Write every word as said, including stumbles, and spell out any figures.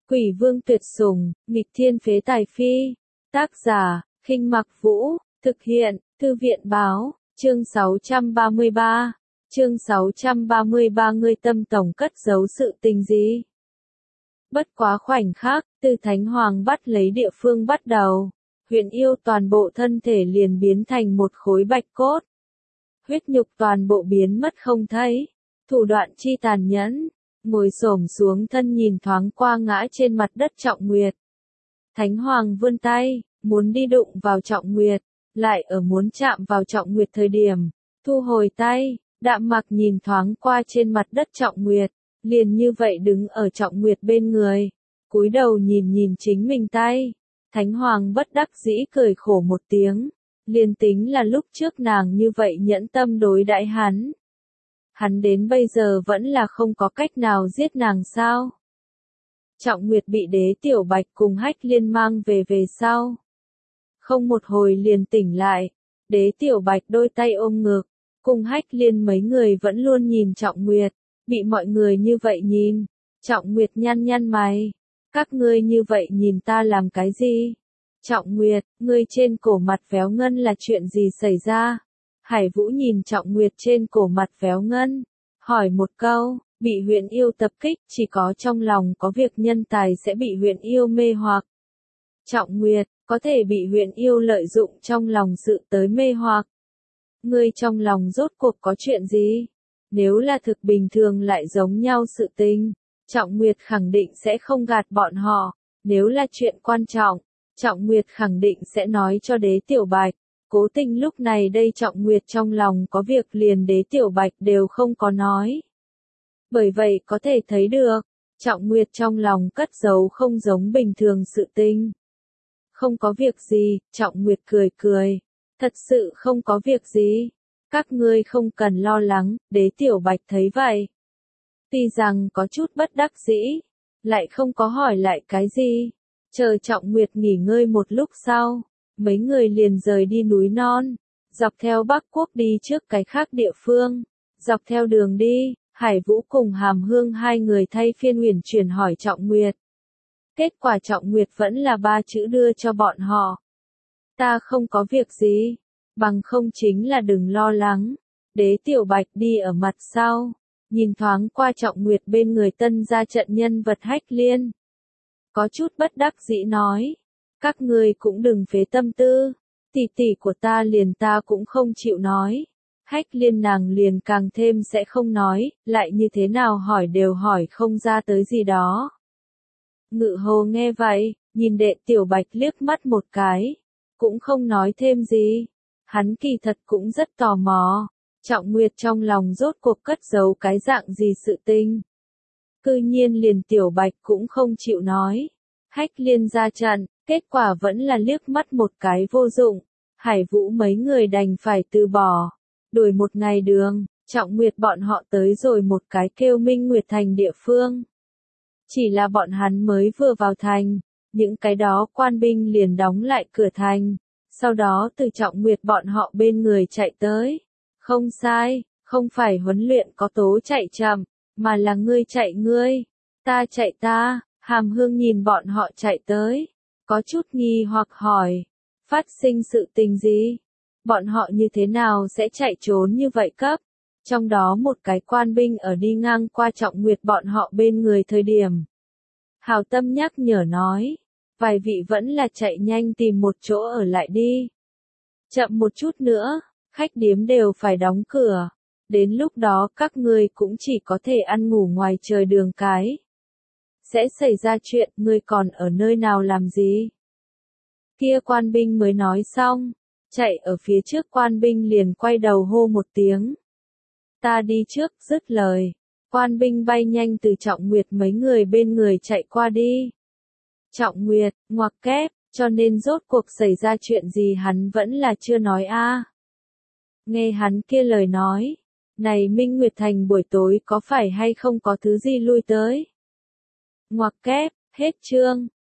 Quỷ vương tuyệt sủng, nghịch thiên phế tài phi. Tác giả, Khinh Mặc Vũ, thực hiện, Thư viện báo, chương sáu trăm ba mươi ba. Chương sáu trăm ba mươi ba ngươi tâm tổng cất giấu sự tình gì? Bất quá khoảnh khắc, từ Thánh Hoàng bắt lấy địa phương bắt đầu, Huyền Yêu toàn bộ thân thể liền biến thành một khối bạch cốt. Huyết nhục toàn bộ biến mất không thấy, thủ đoạn chi tàn nhẫn, ngồi xổm xuống thân nhìn thoáng qua ngã trên mặt đất Trọng Nguyệt. Thánh Hoàng vươn tay, muốn đi đụng vào Trọng Nguyệt, lại ở muốn chạm vào Trọng Nguyệt thời điểm, thu hồi tay, đạm mặc nhìn thoáng qua trên mặt đất Trọng Nguyệt, liền như vậy đứng ở Trọng Nguyệt bên người, cúi đầu nhìn nhìn chính mình tay. Thánh Hoàng bất đắc dĩ cười khổ một tiếng, liền tính là lúc trước nàng như vậy nhẫn tâm đối đãi hắn. Hắn đến bây giờ vẫn là không có cách nào giết nàng sao? Trọng Nguyệt bị Đế Tiểu Bạch cùng Hách Liên mang về về sau. Không một hồi liền tỉnh lại, Đế Tiểu Bạch đôi tay ôm ngực, cùng Hách Liên mấy người vẫn luôn nhìn Trọng Nguyệt, bị mọi người như vậy nhìn. Trọng Nguyệt nhăn nhăn mày, các ngươi như vậy nhìn ta làm cái gì? Trọng Nguyệt, ngươi trên cổ mặt véo ngân là chuyện gì xảy ra? Hải Vũ nhìn Trọng Nguyệt trên cổ mặt véo ngân, hỏi một câu, bị Huyền Yêu tập kích, chỉ có trong lòng có việc nhân tài sẽ bị Huyền Yêu mê hoặc. Trọng Nguyệt, có thể bị Huyền Yêu lợi dụng trong lòng sự tới mê hoặc. Ngươi trong lòng rốt cuộc có chuyện gì? Nếu là thực bình thường lại giống nhau sự tình, Trọng Nguyệt khẳng định sẽ không gạt bọn họ, nếu là chuyện quan trọng, Trọng Nguyệt khẳng định sẽ nói cho Đế Tiểu Bạch. Cố Tình lúc này đây Trọng Nguyệt trong lòng có việc liền Đế Tiểu Bạch đều không có nói. Bởi vậy có thể thấy được, Trọng Nguyệt trong lòng cất giấu không giống bình thường sự tình. Không có việc gì, Trọng Nguyệt cười cười, thật sự không có việc gì, các ngươi không cần lo lắng. Đế Tiểu Bạch thấy vậy, tuy rằng có chút bất đắc dĩ, lại không có hỏi lại cái gì, chờ Trọng Nguyệt nghỉ ngơi một lúc sau. Mấy người liền rời đi núi non, dọc theo Bắc Quốc đi trước cái khác địa phương. Dọc theo đường đi, Hải Vũ cùng Hàm Hương hai người thay phiên uyển chuyển hỏi Trọng Nguyệt. Kết quả Trọng Nguyệt vẫn là ba chữ đưa cho bọn họ. Ta không có việc gì, bằng không chính là đừng lo lắng. Đế Tiểu Bạch đi ở mặt sau, nhìn thoáng qua Trọng Nguyệt bên người tân ra trận nhân vật Hách Liên. Có chút bất đắc dĩ nói. Các ngươi cũng đừng phế tâm tư, tỷ tỷ của ta liền ta cũng không chịu nói. Hách Liên nàng liền càng thêm sẽ không nói, lại như thế nào hỏi đều hỏi không ra tới gì đó. Ngự Hồ nghe vậy, nhìn Đệ Tiểu Bạch liếc mắt một cái, cũng không nói thêm gì. Hắn kỳ thật cũng rất tò mò, Trọng Nguyệt trong lòng rốt cuộc cất giấu cái dạng gì sự tình. Cư nhiên liền Tiểu Bạch cũng không chịu nói. Hách Liên ra trận. Kết quả vẫn là liếc mắt một cái vô dụng, Hải Vũ mấy người đành phải từ bỏ. Đuổi một ngày đường, Trọng Nguyệt bọn họ tới rồi một cái kêu Minh Nguyệt Thành địa phương. Chỉ là bọn hắn mới vừa vào thành, những cái đó quan binh liền đóng lại cửa thành, sau đó từ Trọng Nguyệt bọn họ bên người chạy tới. Không sai, không phải huấn luyện có tố chạy chậm, mà là ngươi chạy ngươi, ta chạy ta. Hàm Hương nhìn bọn họ chạy tới, có chút nghi hoặc hỏi, phát sinh sự tình gì? Bọn họ như thế nào sẽ chạy trốn như vậy cấp? Trong đó một cái quan binh ở đi ngang qua Trọng Nguyệt bọn họ bên người thời điểm. Hào tâm nhắc nhở nói, vài vị vẫn là chạy nhanh tìm một chỗ ở lại đi. Chậm một chút nữa, khách điếm đều phải đóng cửa. Đến lúc đó các ngươi cũng chỉ có thể ăn ngủ ngoài trời đường cái. Sẽ xảy ra chuyện, ngươi còn ở nơi nào làm gì? Kia quan binh mới nói xong, chạy ở phía trước quan binh liền quay đầu hô một tiếng. Ta đi trước, dứt lời. Quan binh bay nhanh từ Trọng Nguyệt mấy người bên người chạy qua đi. Trọng Nguyệt, ngoặc kép, cho nên rốt cuộc xảy ra chuyện gì hắn vẫn là chưa nói a. Nghe hắn kia lời nói, này Minh Nguyệt Thành buổi tối có phải hay không có thứ gì lui tới? Ngoặc kép, hết chương.